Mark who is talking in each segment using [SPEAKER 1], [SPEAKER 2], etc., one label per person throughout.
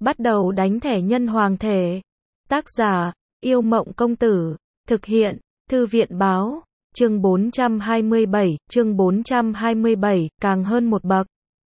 [SPEAKER 1] Bắt đầu đánh thẻ nhân hoàng thể. Tác giả, Yêu Mộng Công Tử. Thực hiện, Thư viện Báo. Chương 427, càng hơn một bậc.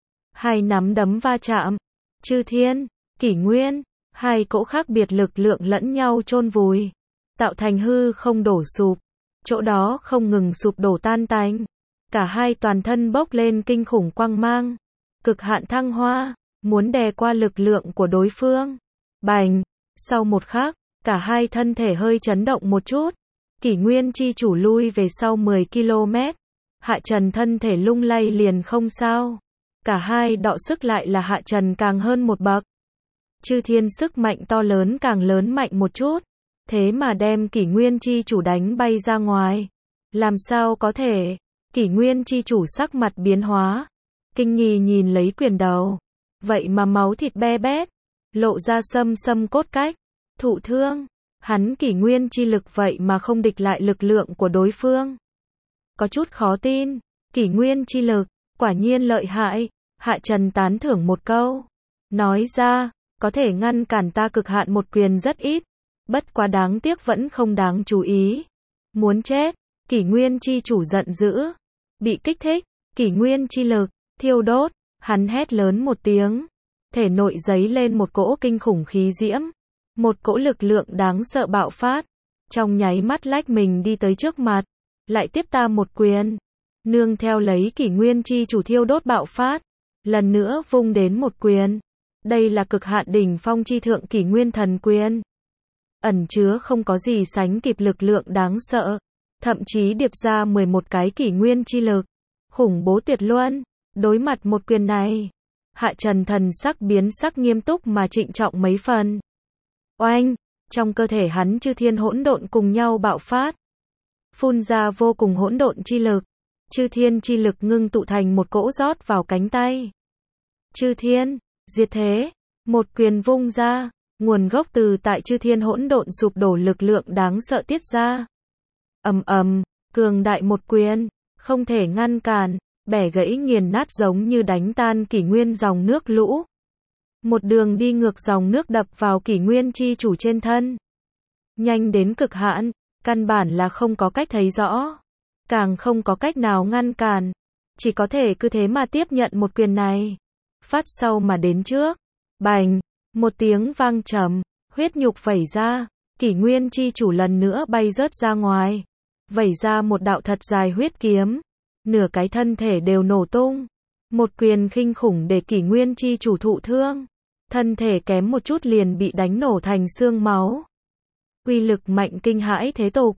[SPEAKER 1] Hai nắm đấm va chạm. Chư thiên, kỷ nguyên, hai cỗ khác biệt lực lượng lẫn nhau chôn vùi, tạo thành hư không đổ sụp. Chỗ đó không ngừng sụp đổ tan tành. Cả hai toàn thân bốc lên kinh khủng quang mang. Cực hạn thăng hoa, muốn đè qua lực lượng của đối phương. Bành! Sau một khắc, cả hai thân thể hơi chấn động một chút. Kỷ nguyên chi chủ lui về sau 10 km. Hạ Trần thân thể lung lay liền không sao. Cả hai đọ sức lại là Hạ Trần càng hơn một bậc. Chư thiên sức mạnh to lớn càng lớn mạnh một chút. Thế mà đem kỷ nguyên chi chủ đánh bay ra ngoài. Làm sao có thể? Kỷ nguyên chi chủ sắc mặt biến hóa. Kinh nghi nhìn lấy quyền đầu. Vậy mà máu thịt be bét. Lộ ra xâm cốt cách. Thụ thương. Hắn kỷ nguyên chi lực vậy mà không địch lại lực lượng của đối phương. Có chút khó tin. Kỷ nguyên chi lực, quả nhiên lợi hại. Hạ Trần tán thưởng một câu. Nói ra, có thể ngăn cản ta cực hạn một quyền rất ít. Bất quá đáng tiếc vẫn không đáng chú ý. Muốn chết. Kỷ nguyên chi chủ giận dữ. Bị kích thích. Kỷ nguyên chi lực, thiêu đốt. Hắn hét lớn một tiếng. Thể nội giấy lên một cỗ kinh khủng khí diễm. Một cỗ lực lượng đáng sợ bạo phát. Trong nháy mắt lách mình đi tới trước mặt. Lại tiếp ta một quyền. Nương theo lấy kỷ nguyên chi chủ thiêu đốt bạo phát. Lần nữa vung đến một quyền. Đây là cực hạn đỉnh phong chi thượng kỷ nguyên thần quyền. Ẩn chứa không có gì sánh kịp lực lượng đáng sợ. Thậm chí điệp ra 11 cái kỷ nguyên chi lực. Khủng bố tuyệt luân. Đối mặt một quyền này. Hạ Trần thần sắc biến sắc nghiêm túc mà trịnh trọng mấy phần. Oanh! Trong cơ thể hắn chư thiên hỗn độn cùng nhau bạo phát. Phun ra vô cùng hỗn độn chi lực. Chư thiên chi lực ngưng tụ thành một cỗ rót vào cánh tay. Chư thiên, diệt thế. Một quyền vung ra. Nguồn gốc từ tại chư thiên hỗn độn sụp đổ lực lượng đáng sợ tiết ra. Ầm ầm, cường đại một quyền. Không thể ngăn cản. Bẻ gãy nghiền nát giống như đánh tan kỷ nguyên dòng nước lũ. Một đường đi ngược dòng nước đập vào kỷ nguyên chi chủ trên thân. Nhanh đến cực hạn, căn bản là không có cách thấy rõ. Càng không có cách nào ngăn cản. Chỉ có thể cứ thế mà tiếp nhận một quyền này. Phát sau mà đến trước. Bành! Một tiếng vang trầm, huyết nhục vẩy ra. Kỷ nguyên chi chủ lần nữa bay rớt ra ngoài. Vẩy ra một đạo thật dài huyết kiếm. Nửa cái thân thể đều nổ tung. Một quyền kinh khủng để kỷ nguyên chi chủ thụ thương. Thân thể kém một chút liền bị đánh nổ thành xương máu. Uy lực mạnh kinh hãi thế tục.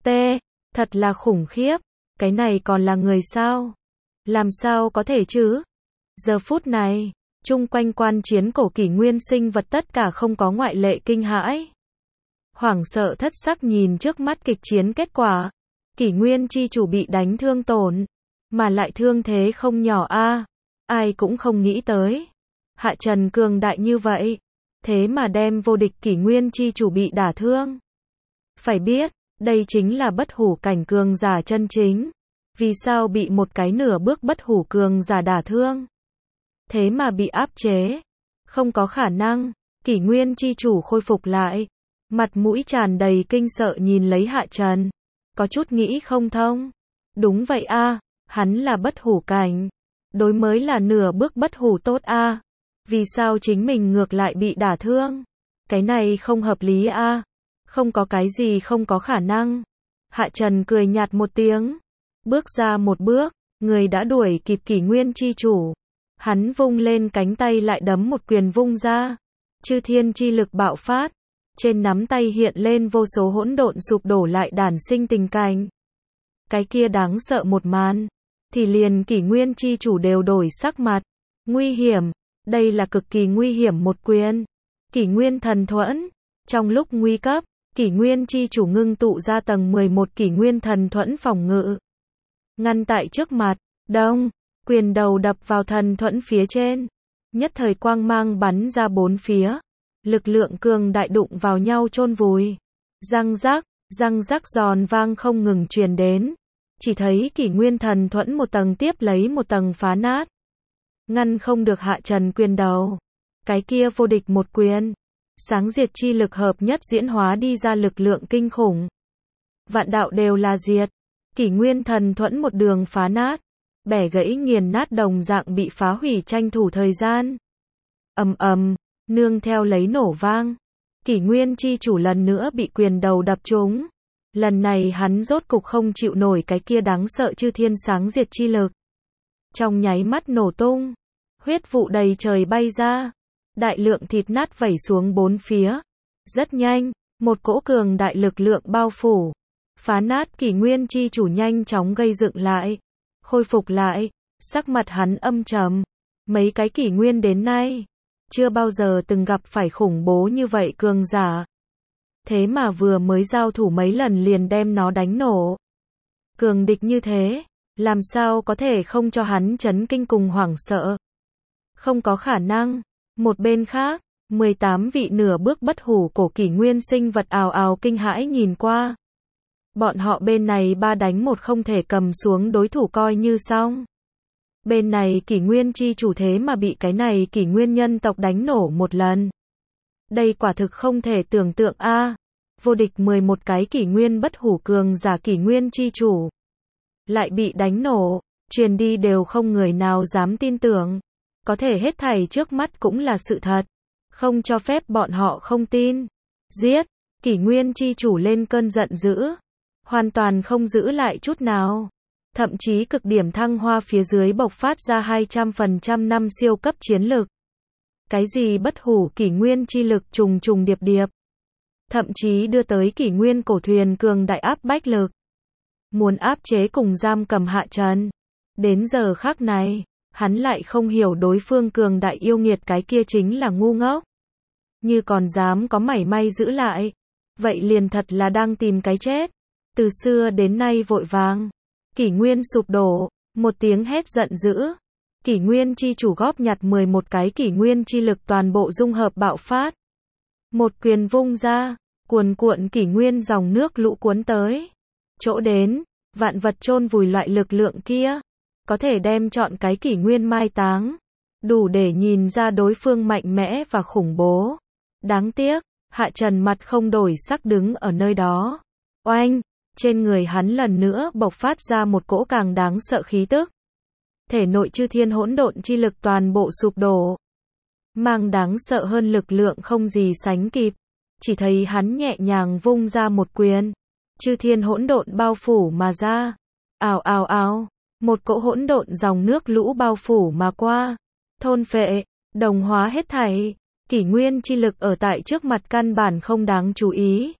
[SPEAKER 1] Thật là khủng khiếp. Cái này còn là người sao? Làm sao có thể chứ? Giờ phút này, chung quanh quan chiến cổ kỷ nguyên sinh vật tất cả không có ngoại lệ kinh hãi. Hoảng sợ thất sắc nhìn trước mắt kịch chiến kết quả. Kỷ nguyên chi chủ bị đánh thương tổn. Mà lại thương thế không nhỏ a. Ai cũng không nghĩ tới. Hạ Trần cường đại như vậy. Thế mà đem vô địch kỷ nguyên chi chủ bị đả thương. Phải biết, đây chính là bất hủ cảnh cường giả chân chính. Vì sao bị một cái nửa bước bất hủ cường giả đả thương? Thế mà bị áp chế. Không có khả năng. Kỷ nguyên chi chủ khôi phục lại. Mặt mũi tràn đầy kinh sợ nhìn lấy Hạ Trần. Có chút nghĩ không thông. Đúng vậy a, hắn là bất hủ cảnh. Đối mới là nửa bước bất hủ tốt a. Vì sao chính mình ngược lại bị đả thương? Cái này không hợp lý a. Không có cái gì không có khả năng. Hạ Trần cười nhạt một tiếng. Bước ra một bước, người đã đuổi kịp kỷ nguyên chi chủ. Hắn vung lên cánh tay lại đấm một quyền vung ra. Chư thiên chi lực bạo phát. Trên nắm tay hiện lên vô số hỗn độn sụp đổ lại đản sinh tình cảnh. Cái kia đáng sợ một màn. Thì liền kỷ nguyên chi chủ đều đổi sắc mặt. Nguy hiểm. Đây là cực kỳ nguy hiểm một quyền. Kỷ nguyên thần thuẫn. Trong lúc nguy cấp, kỷ nguyên chi chủ ngưng tụ ra tầng 11 kỷ nguyên thần thuẫn phòng ngự. Ngăn tại trước mặt. Đông. Quyền đầu đập vào thần thuẫn phía trên. Nhất thời quang mang bắn ra bốn phía. Lực lượng cường đại đụng vào nhau chôn vùi. Răng rắc giòn vang không ngừng truyền đến. Chỉ thấy kỷ nguyên thần thuẫn một tầng tiếp lấy một tầng phá nát. Ngăn không được Hạ Trần quyền đầu. Cái kia vô địch một quyền. Sáng diệt chi lực hợp nhất diễn hóa đi ra lực lượng kinh khủng. Vạn đạo đều là diệt. Kỷ nguyên thần thuẫn một đường phá nát. Bẻ gãy nghiền nát đồng dạng bị phá hủy tranh thủ thời gian. Ầm ầm, nương theo lấy nổ vang. Kỷ nguyên chi chủ lần nữa bị quyền đầu đập trúng. Lần này hắn rốt cục không chịu nổi cái kia đáng sợ chư thiên sáng diệt chi lực. Trong nháy mắt nổ tung. Huyết vụ đầy trời bay ra. Đại lượng thịt nát vẩy xuống bốn phía. Rất nhanh, một cỗ cường đại lực lượng bao phủ. Phá nát kỷ nguyên chi chủ nhanh chóng gây dựng lại. Khôi phục lại. Sắc mặt hắn âm trầm. Mấy cái kỷ nguyên đến nay. Chưa bao giờ từng gặp phải khủng bố như vậy cường giả. Thế mà vừa mới giao thủ mấy lần liền đem nó đánh nổ. Cường địch như thế. Làm sao có thể không cho hắn chấn kinh cùng hoảng sợ. Không có khả năng. Một bên khác, 18 vị nửa bước bất hủ cổ kỷ nguyên sinh vật ào ào kinh hãi nhìn qua. Bọn họ bên này 3 đánh 1 không thể cầm xuống đối thủ coi như xong. Bên này kỷ nguyên chi chủ thế mà bị cái này kỷ nguyên nhân tộc đánh nổ một lần. Đây quả thực không thể tưởng tượng a. Vô địch 11 cái kỷ nguyên bất hủ cường giả kỷ nguyên chi chủ. Lại bị đánh nổ, truyền đi đều không người nào dám tin tưởng. Có thể hết thảy trước mắt cũng là sự thật. Không cho phép bọn họ không tin. Giết, kỷ nguyên chi chủ lên cơn giận dữ. Hoàn toàn không giữ lại chút nào. Thậm chí cực điểm thăng hoa phía dưới bộc phát ra 200% năm siêu cấp chiến lực. Cái gì bất hủ kỷ nguyên chi lực trùng trùng điệp điệp. Thậm chí đưa tới kỷ nguyên cổ thuyền cường đại áp bách lực. Muốn áp chế cùng giam cầm Hạ Trần. Đến giờ khắc này, hắn lại không hiểu đối phương cường đại yêu nghiệt cái kia chính là ngu ngốc. Như còn dám có mảy may giữ lại. Vậy liền thật là đang tìm cái chết. Từ xưa đến nay vội vàng. Kỷ nguyên sụp đổ. Một tiếng hét giận dữ. Kỷ nguyên chi chủ góp nhặt 11 cái kỷ nguyên chi lực toàn bộ dung hợp bạo phát. Một quyền vung ra. Cuồn cuộn kỷ nguyên dòng nước lũ cuốn tới. Chỗ đến, vạn vật chôn vùi loại lực lượng kia. Có thể đem chọn cái kỷ nguyên mai táng. Đủ để nhìn ra đối phương mạnh mẽ và khủng bố. Đáng tiếc, Hạ Trần mặt không đổi sắc đứng ở nơi đó. Oanh, trên người hắn lần nữa bộc phát ra một cỗ càng đáng sợ khí tức. Thể nội chư thiên hỗn độn chi lực toàn bộ sụp đổ. Mang đáng sợ hơn lực lượng không gì sánh kịp. Chỉ thấy hắn nhẹ nhàng vung ra một quyền. Chư thiên hỗn độn bao phủ mà ra. Ào ào ào. Một cỗ hỗn độn dòng nước lũ bao phủ mà qua. Thôn phệ, đồng hóa hết thảy. Kỷ nguyên chi lực ở tại trước mặt căn bản không đáng chú ý.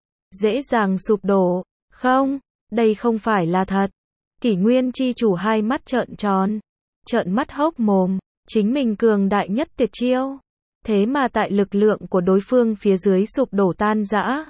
[SPEAKER 1] Dễ dàng sụp đổ. Không, đây không phải là thật. Kỷ nguyên chi chủ hai mắt trợn tròn. Trợn mắt hốc mồm. Chính mình cường đại nhất tuyệt chiêu. Thế mà tại lực lượng của đối phương phía dưới sụp đổ tan rã.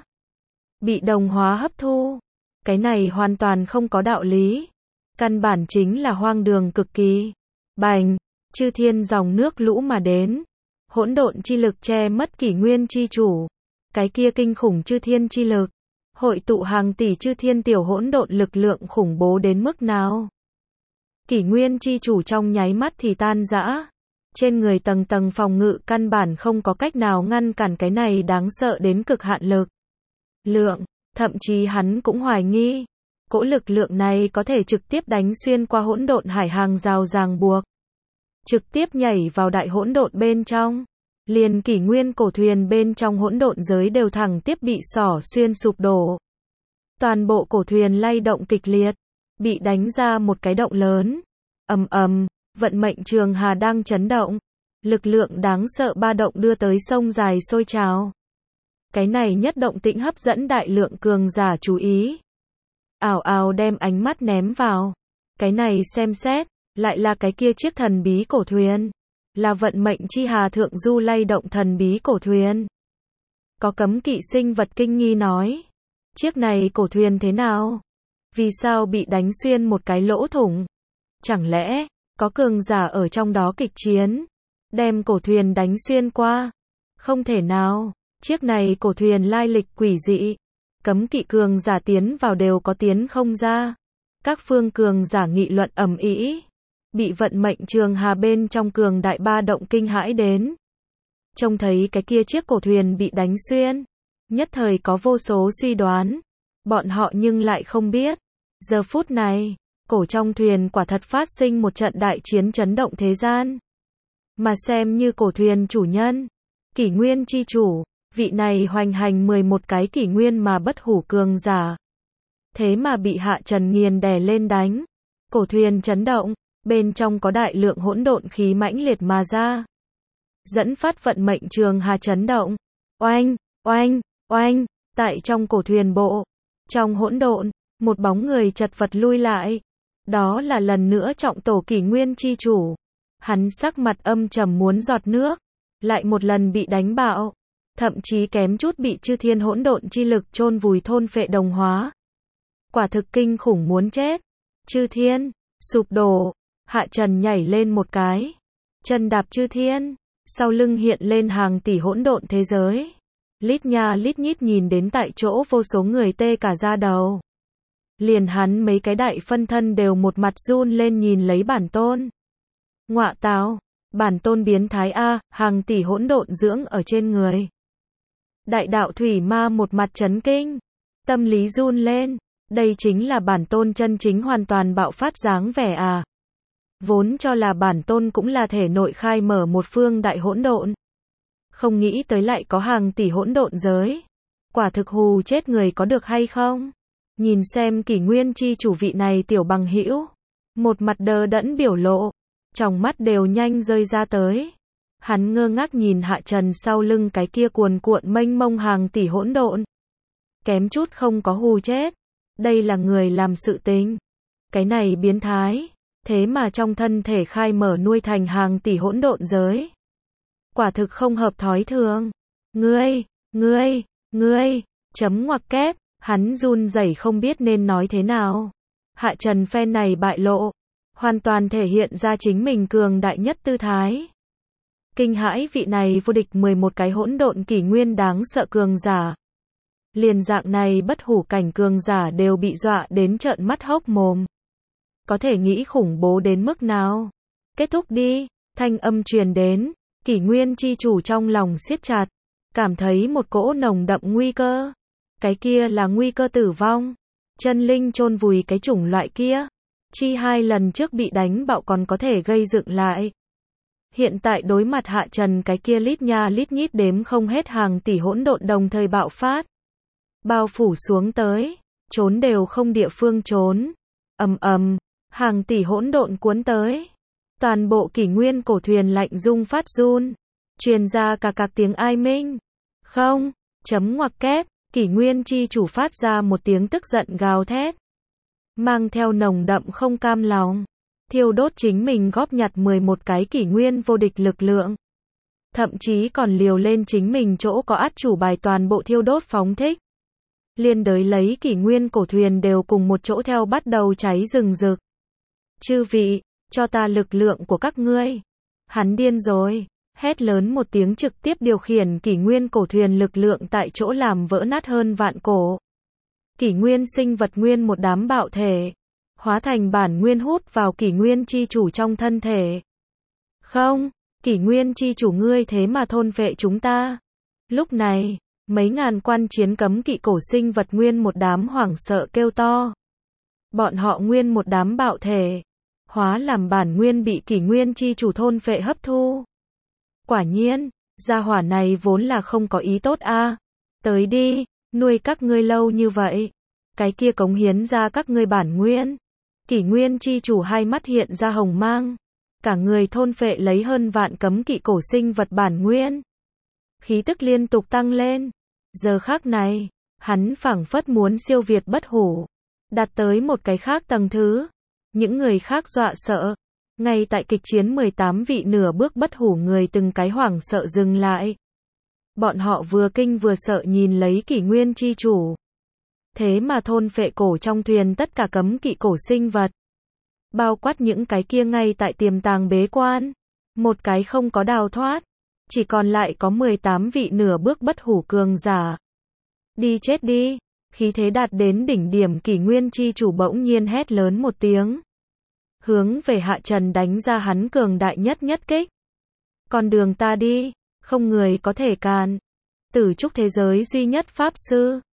[SPEAKER 1] Bị đồng hóa hấp thu. Cái này hoàn toàn không có đạo lý. Căn bản chính là hoang đường cực kỳ. Bành, chư thiên dòng nước lũ mà đến. Hỗn độn chi lực che mất kỷ nguyên chi chủ. Cái kia kinh khủng chư thiên chi lực. Hội tụ hàng tỷ chư thiên tiểu hỗn độn lực lượng khủng bố đến mức nào. Kỷ nguyên chi chủ trong nháy mắt thì tan rã. Trên người tầng tầng phòng ngự căn bản không có cách nào ngăn cản cái này đáng sợ đến cực hạn lực. Thậm chí hắn cũng hoài nghi. Cỗ lực lượng này có thể trực tiếp đánh xuyên qua hỗn độn hải hàng rào ràng buộc. Trực tiếp nhảy vào đại hỗn độn bên trong. Liền kỷ nguyên cổ thuyền bên trong hỗn độn giới đều thẳng tiếp bị xỏ xuyên sụp đổ. Toàn bộ cổ thuyền lay động kịch liệt. Bị đánh ra một cái động lớn. Ầm ầm, vận mệnh trường hà đang chấn động. Lực lượng đáng sợ ba động đưa tới sông dài sôi trào. Cái này nhất động tĩnh hấp dẫn đại lượng cường giả chú ý. Ảo ảo đem ánh mắt ném vào. Cái này xem xét, lại là cái kia chiếc thần bí cổ thuyền. Là vận mệnh chi hà thượng du lay động thần bí cổ thuyền. Có cấm kỵ sinh vật kinh nghi nói. Chiếc này cổ thuyền thế nào? Vì sao bị đánh xuyên một cái lỗ thủng? Chẳng lẽ, có cường giả ở trong đó kịch chiến? Đem cổ thuyền đánh xuyên qua? Không thể nào. Chiếc này cổ thuyền lai lịch quỷ dị. Cấm kỵ cường giả tiến vào đều có tiến không ra. Các phương cường giả nghị luận ầm ĩ. Bị vận mệnh trường hà bên trong cường đại ba động kinh hãi đến. Trông thấy cái kia chiếc cổ thuyền bị đánh xuyên, nhất thời có vô số suy đoán. Bọn họ nhưng lại không biết, giờ phút này, cổ trong thuyền quả thật phát sinh một trận đại chiến chấn động thế gian. Mà xem như cổ thuyền chủ nhân, kỷ nguyên chi chủ, vị này hoành hành 11 cái kỷ nguyên mà bất hủ cường giả. Thế mà bị Hạ Trần nghiền đè lên đánh. Cổ thuyền chấn động, bên trong có đại lượng hỗn độn khí mãnh liệt mà ra. Dẫn phát vận mệnh trường hà chấn động. Oanh, oanh, oanh, tại trong cổ thuyền bộ. Trong hỗn độn, một bóng người chật vật lui lại. Đó là lần nữa trọng tổ kỷ nguyên chi chủ. Hắn sắc mặt âm trầm muốn giọt nước. Lại một lần bị đánh bạo. Thậm chí kém chút bị chư thiên hỗn độn chi lực chôn vùi thôn phệ đồng hóa. Quả thực kinh khủng muốn chết. Chư thiên, sụp đổ. Hạ Trần nhảy lên một cái. Chân đạp chư thiên. Sau lưng hiện lên hàng tỷ hỗn độn thế giới. Lít nha lít nhít nhìn đến tại chỗ vô số người tê cả da đầu. Liền hắn mấy cái đại phân thân đều một mặt run lên nhìn lấy bản tôn. Ngọa tào, bản tôn biến thái A, hàng tỷ hỗn độn dưỡng ở trên người. Đại đạo thủy ma một mặt chấn kinh. Tâm lý run lên. Đây chính là bản tôn chân chính hoàn toàn bạo phát dáng vẻ à. Vốn cho là bản tôn cũng là thể nội khai mở một phương đại hỗn độn. Không nghĩ tới lại có hàng tỷ hỗn độn giới. Quả thực hù chết người có được hay không? Nhìn xem kỷ nguyên chi chủ vị này tiểu bằng hữu. Một mặt đờ đẫn biểu lộ. Trong mắt đều nhanh rơi ra tới. Hắn ngơ ngác nhìn Hạ Trần sau lưng cái kia cuồn cuộn mênh mông hàng tỷ hỗn độn. Kém chút không có hù chết. Đây là người làm sự tình. Cái này biến thái. Thế mà trong thân thể khai mở nuôi thành hàng tỷ hỗn độn giới. Quả thực không hợp thói thường. Ngươi, chấm ngoặc kép, hắn run rẩy không biết nên nói thế nào. Hạ Trần phen này bại lộ. Hoàn toàn thể hiện ra chính mình cường đại nhất tư thái. Kinh hãi vị này vô địch 11 cái hỗn độn kỷ nguyên đáng sợ cường giả. Liền dạng này bất hủ cảnh cường giả đều bị dọa đến trợn mắt hốc mồm. Có thể nghĩ khủng bố đến mức nào. Kết thúc đi, thanh âm truyền đến, kỷ nguyên chi chủ trong lòng siết chặt, cảm thấy một cỗ nồng đậm nguy cơ. Cái kia là nguy cơ tử vong. Chân linh chôn vùi cái chủng loại kia. Chi 2 lần trước bị đánh bạo còn có thể gây dựng lại. Hiện tại đối mặt Hạ Trần cái kia lít nha lít nhít đếm không hết hàng tỷ hỗn độn đồng thời bạo phát. Bao phủ xuống tới, trốn đều không địa phương trốn. Hàng tỷ hỗn độn cuốn tới. Toàn bộ kỷ nguyên cổ thuyền lạnh rung phát run. Truyền ra cả các tiếng ai minh. Không, chấm ngoặc kép, kỷ nguyên chi chủ phát ra một tiếng tức giận gào thét. Mang theo nồng đậm không cam lòng. Thiêu đốt chính mình góp nhặt 11 cái kỷ nguyên vô địch lực lượng. Thậm chí còn liều lên chính mình chỗ có át chủ bài toàn bộ thiêu đốt phóng thích. Liên đới lấy kỷ nguyên cổ thuyền đều cùng một chỗ theo bắt đầu cháy rừng rực. Chư vị, cho ta lực lượng của các ngươi. Hắn điên rồi, hét lớn một tiếng trực tiếp điều khiển kỷ nguyên cổ thuyền lực lượng tại chỗ làm vỡ nát hơn vạn cổ. Kỷ nguyên sinh vật nguyên một đám bạo thể. Hóa thành bản nguyên hút vào kỷ nguyên chi chủ trong thân thể. Không, kỷ nguyên chi chủ ngươi thế mà thôn phệ chúng ta. Lúc này, mấy ngàn quan chiến cấm kỵ cổ sinh vật nguyên một đám hoảng sợ kêu to. Bọn họ nguyên một đám bạo thể. Hóa làm bản nguyên bị kỷ nguyên chi chủ thôn phệ hấp thu. Quả nhiên, gia hỏa này vốn là không có ý tốt a. Tới đi, nuôi các ngươi lâu như vậy. Cái kia cống hiến ra các ngươi bản nguyên. Kỷ nguyên chi chủ hai mắt hiện ra hồng mang. Cả người thôn phệ lấy hơn vạn cấm kỵ cổ sinh vật bản nguyên. Khí tức liên tục tăng lên. Giờ khắc này, hắn phảng phất muốn siêu việt bất hủ. Đạt tới một cái khác tầng thứ. Những người khác dọa sợ. Ngay tại kịch chiến 18 vị nửa bước bất hủ người từng cái hoảng sợ dừng lại. Bọn họ vừa kinh vừa sợ nhìn lấy kỷ nguyên chi chủ. Thế mà thôn phệ cổ trong thuyền tất cả cấm kỵ cổ sinh vật. Bao quát những cái kia ngay tại tiềm tàng bế quan. Một cái không có đào thoát. Chỉ còn lại có 18 vị nửa bước bất hủ cường giả. Đi chết đi. Khí thế đạt đến đỉnh điểm kỷ nguyên chi chủ bỗng nhiên hét lớn một tiếng. Hướng về Hạ Trần đánh ra hắn cường đại nhất nhất kích. Con đường ta đi. không người có thể cản. Tử trúc thế giới duy nhất pháp sư.